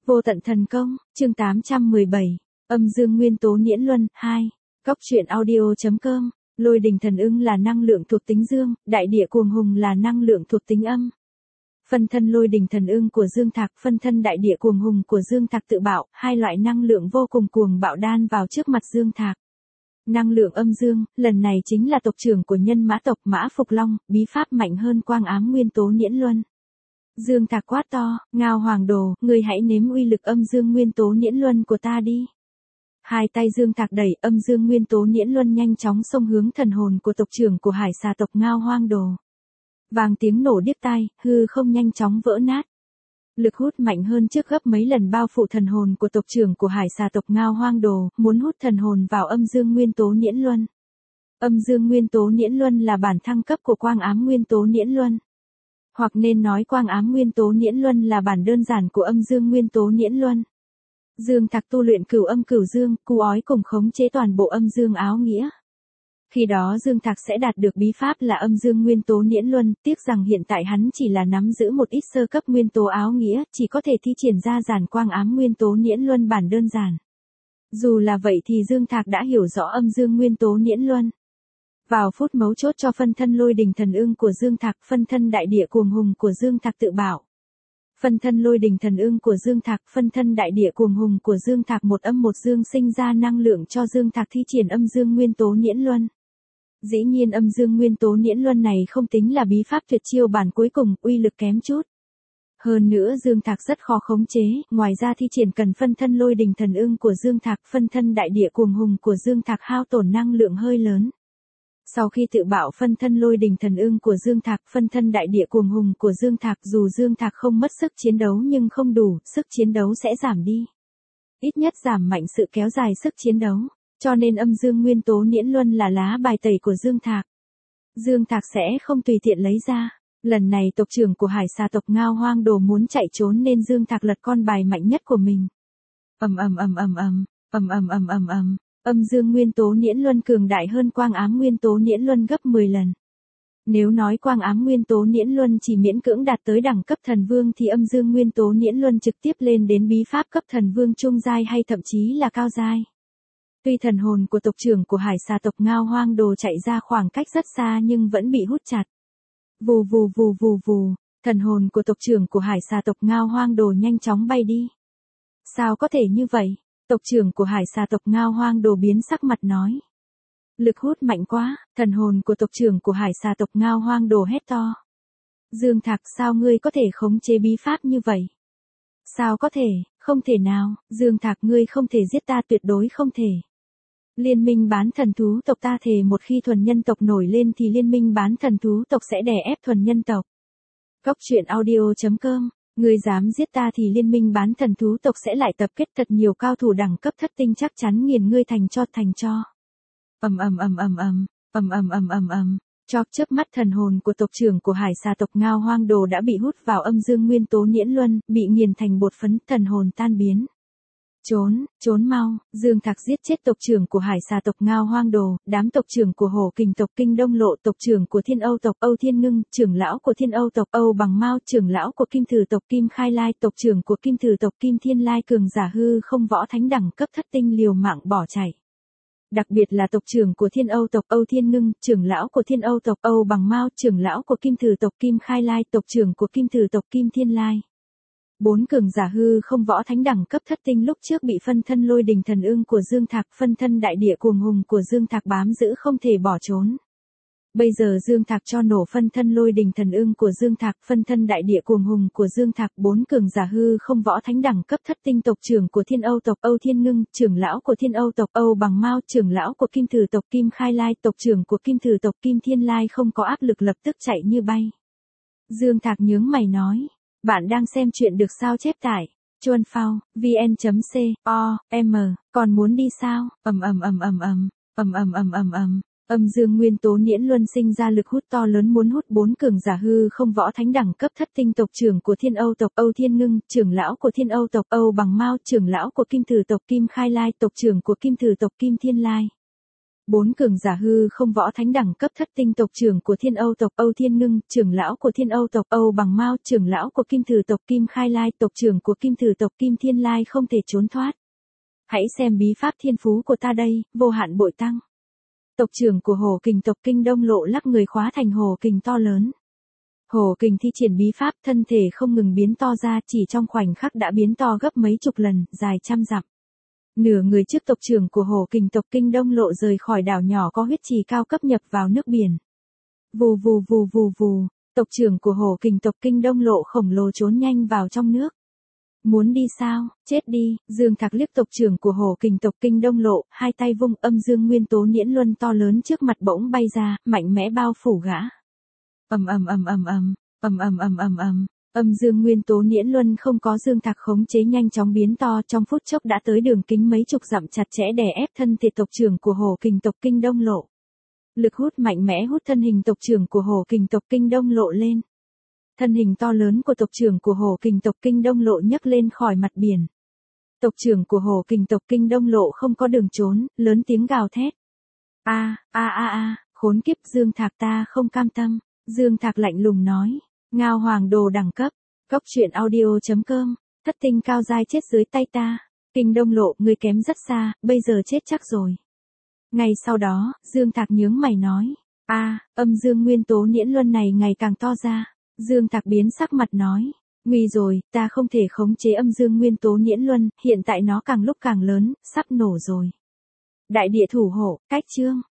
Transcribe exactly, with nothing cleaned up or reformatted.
Vô tận thần công, chương tám trăm mười bảy, âm dương nguyên tố nhiễn luân, hai. Góc truyện audio.com, lôi đình thần ưng là năng lượng thuộc tính dương, đại địa cuồng hùng là năng lượng thuộc tính âm. Phân thân lôi đình thần ưng của Dương Thạc, phân thân đại địa cuồng hùng của Dương Thạc tự bạo, hai loại năng lượng vô cùng cuồng bạo đan vào trước mặt Dương Thạc. Năng lượng âm dương, lần này chính là tộc trưởng của nhân mã tộc Mã Phục Long, bí pháp mạnh hơn quang ám nguyên tố nhiễn luân. Dương Thạc quát to, Ngao Hoàng Đồ, ngươi hãy nếm uy lực âm dương nguyên tố nhiễn luân của ta đi. Hai tay Dương Thạc đẩy, âm dương nguyên tố nhiễn luân nhanh chóng xông hướng thần hồn của tộc trưởng của hải xà tộc Ngao Hoang Đồ. Vàng tiếng nổ điếc tai, hư không nhanh chóng vỡ nát. Lực hút mạnh hơn trước gấp mấy lần bao phủ thần hồn của tộc trưởng của hải xà tộc Ngao Hoang Đồ, muốn hút thần hồn vào âm dương nguyên tố nhiễn luân. Âm dương nguyên tố nhiễn luân là bản thăng cấp của quang ám nguyên tố nhiễn luân. Hoặc nên nói quang ám nguyên tố nhiễn luân là bản đơn giản của âm dương nguyên tố nhiễn luân. Dương Thạc tu luyện cửu âm cửu dương, cu ói cùng khống chế toàn bộ âm dương áo nghĩa. Khi đó Dương Thạc sẽ đạt được bí pháp là âm dương nguyên tố nhiễn luân, tiếc rằng hiện tại hắn chỉ là nắm giữ một ít sơ cấp nguyên tố áo nghĩa, chỉ có thể thi triển ra giản quang ám nguyên tố nhiễn luân bản đơn giản. Dù là vậy thì Dương Thạc đã hiểu rõ âm dương nguyên tố nhiễn luân. Vào phút mấu chốt cho phân thân lôi đình thần ưng của Dương Thạc, phân thân đại địa cuồng hùng của Dương Thạc tự bảo. Phân thân lôi đình thần ưng của Dương Thạc, phân thân đại địa cuồng hùng của Dương Thạc một âm một dương sinh ra năng lượng cho Dương Thạc thi triển âm dương nguyên tố nhiễn luân. Dĩ nhiên âm dương nguyên tố nhiễn luân này không tính là bí pháp tuyệt chiêu bản cuối cùng, uy lực kém chút. Hơn nữa Dương Thạc rất khó khống chế, ngoài ra thi triển cần phân thân lôi đình thần ưng của Dương Thạc, phân thân đại địa cuồng hùng của Dương Thạc hao tổn năng lượng hơi lớn. Sau khi tự bạo phân thân lôi đình thần ưng của Dương Thạc, phân thân đại địa cuồng hùng của Dương Thạc, dù Dương Thạc không mất sức chiến đấu nhưng không đủ, sức chiến đấu sẽ giảm đi. Ít nhất giảm mạnh sự kéo dài sức chiến đấu, cho nên âm dương nguyên tố nhiễn luân là lá bài tẩy của Dương Thạc. Dương Thạc sẽ không tùy tiện lấy ra. Lần này tộc trưởng của hải xà tộc Ngao Hoang Đồ muốn chạy trốn nên Dương Thạc lật con bài mạnh nhất của mình. Ầm ầm ầm ầm ầm, ầm ầm ầm ầm ầm. Âm dương nguyên tố nhiễn luân cường đại hơn quang ám nguyên tố nhiễn luân gấp mười lần. Nếu nói quang ám nguyên tố nhiễn luân chỉ miễn cưỡng đạt tới đẳng cấp thần vương thì âm dương nguyên tố nhiễn luân trực tiếp lên đến bí pháp cấp thần vương trung giai hay thậm chí là cao giai. Tuy thần hồn của tộc trưởng của hải xà tộc Ngao Hoang Đồ chạy ra khoảng cách rất xa nhưng vẫn bị hút chặt. Vù vù vù vù vù, thần hồn của tộc trưởng của hải xà tộc Ngao Hoang Đồ nhanh chóng bay đi. Sao có thể như vậy? Tộc trưởng của hải xà tộc Ngao Hoang Đồ biến sắc mặt nói. Lực hút mạnh quá, thần hồn của tộc trưởng của hải xà tộc Ngao Hoang Đồ hét to. Dương Thạc, sao ngươi có thể khống chế bí pháp như vậy? Sao có thể, không thể nào, Dương Thạc, ngươi không thể giết ta, tuyệt đối không thể. Liên minh bán thần thú tộc ta thề một khi thuần nhân tộc nổi lên thì liên minh bán thần thú tộc sẽ đè ép thuần nhân tộc. Góc truyện audio.com, ngươi dám giết ta thì liên minh bán thần thú tộc sẽ lại tập kết thật nhiều cao thủ đẳng cấp thất tinh chắc chắn nghiền ngươi thành cho thành cho. Ầm ầm ầm ầm ầm, ầm ầm ầm ầm ầm. Chóp chớp mắt thần hồn của tộc trưởng của hải xà tộc Ngao Hoang Đồ đã bị hút vào âm dương nguyên tố nhiễn luân, bị nghiền thành bột phấn, thần hồn tan biến. Trốn, trốn mau, Dương Thạc giết chết tộc trưởng của hải xà tộc Ngao Hoang Đồ, đám tộc trưởng của Hổ Kình tộc Kinh Đông Lộ, tộc trưởng của Thiên Âu tộc Âu Thiên Ngưng, trưởng lão của Thiên Âu tộc Âu Bằng Mao, trưởng lão của Kim Thử tộc Kim Khai Lai, tộc trưởng của Kim Thử tộc Kim Thiên Lai, cường giả hư không võ thánh đẳng cấp thất tinh liều mạng bỏ chạy. Đặc biệt là tộc trưởng của Thiên Âu tộc Âu Thiên Ngưng, trưởng lão của Thiên Âu tộc Âu Bằng Mao, trưởng lão của Kim Thử tộc Kim Khai Lai, tộc trưởng của Kim Thử tộc Kim Thiên Lai. Bốn cường giả hư không võ thánh đẳng cấp thất tinh lúc trước bị phân thân lôi đình thần ưng của Dương Thạc, phân thân đại địa cuồng hùng của Dương Thạc bám giữ không thể bỏ trốn. Bây giờ Dương Thạc cho nổ phân thân lôi đình thần ưng của Dương Thạc, phân thân đại địa cuồng hùng của Dương Thạc, bốn cường giả hư không võ thánh đẳng cấp thất tinh, tộc trưởng của Thiên Âu tộc Âu Thiên Ngưng, trưởng lão của Thiên Âu tộc Âu Bằng Mao, trưởng lão của Kim Thử tộc Kim Khai Lai, tộc trưởng của Kim Thử tộc Kim Thiên Lai không có áp lực lập tức chạy như bay. Dương Thạc nhướng mày nói. Bạn đang xem chuyện được sao chép tải. Chuan Phao, vn.co, m, còn muốn đi sao? Ầm ầm ầm ầm ầm, ầm ầm ầm ầm ầm. Âm dương nguyên tố nhiễn luân sinh ra lực hút to lớn muốn hút bốn cường giả hư không võ thánh đẳng cấp thất tinh, tộc trưởng của Thiên Âu tộc Âu Thiên Ngưng, trưởng lão của Thiên Âu tộc Âu Bằng Mao, trưởng lão của Kim Thử tộc Kim Khai Lai, tộc trưởng của Kim Thử tộc Kim Thiên Lai. Bốn cường giả hư không võ thánh đẳng cấp thất tinh tộc trưởng của Thiên Âu tộc Âu Thiên Ngưng, trưởng lão của Thiên Âu tộc Âu Bằng Mao, trưởng lão của Kim Thử tộc Kim Khai Lai, tộc trưởng của Kim Thử tộc Kim Thiên Lai không thể trốn thoát. Hãy xem bí pháp thiên phú của ta đây, vô hạn bội tăng. Tộc trưởng của Hổ Kình tộc Kinh Đông Lộ lắc người khóa thành Hổ Kình to lớn. Hổ Kình thi triển bí pháp, thân thể không ngừng biến to ra, chỉ trong khoảnh khắc đã biến to gấp mấy chục lần, dài trăm dặm. Nửa người trước tộc trưởng của Hổ Kình tộc Kinh Đông Lộ rời khỏi đảo nhỏ có huyết trì cao cấp nhập vào nước biển. Vù vù vù vù vù, tộc trưởng của Hổ Kình tộc Kinh Đông Lộ khổng lồ trốn nhanh vào trong nước. Muốn đi sao, chết đi, Dương Thạc liếc tộc trưởng của Hổ Kình tộc Kinh Đông Lộ, hai tay vung, âm dương nguyên tố niễn luân to lớn trước mặt bỗng bay ra, mạnh mẽ bao phủ gã. Ầm ầm ầm ầm ầm, ầm ầm ầm ầm ầm. Âm dương nguyên tố niễn luân không có Dương Thạc khống chế nhanh chóng biến to, trong phút chốc đã tới đường kính mấy chục dặm, chặt chẽ đè ép thân thể tộc trưởng của Hổ Kình tộc Kinh Đông Lộ. Lực hút mạnh mẽ hút thân hình tộc trưởng của Hổ Kình tộc Kinh Đông Lộ lên. Thân hình to lớn của tộc trưởng của Hổ Kình tộc Kinh Đông Lộ nhấc lên khỏi mặt biển. Tộc trưởng của Hổ Kình tộc Kinh Đông Lộ không có đường trốn, lớn tiếng gào thét. A, a a a, khốn kiếp, Dương Thạc, ta không cam tâm. Dương Thạc lạnh lùng nói. Ngao Hoàng đồ đẳng cấp. Cốc truyện audio chấm com. Thất tinh cao giai chết dưới tay ta. Kinh Đông Lộ, ngươi kém rất xa, bây giờ chết chắc rồi. Ngay sau đó, Dương Thạc nhướng mày nói. A, âm dương nguyên tố niễn luân này ngày càng to ra. Dương Thạc biến sắc mặt nói. Nguy rồi, ta không thể khống chế âm dương nguyên tố niễn luân, hiện tại nó càng lúc càng lớn, sắp nổ rồi. Đại địa thủ hộ, cách chương.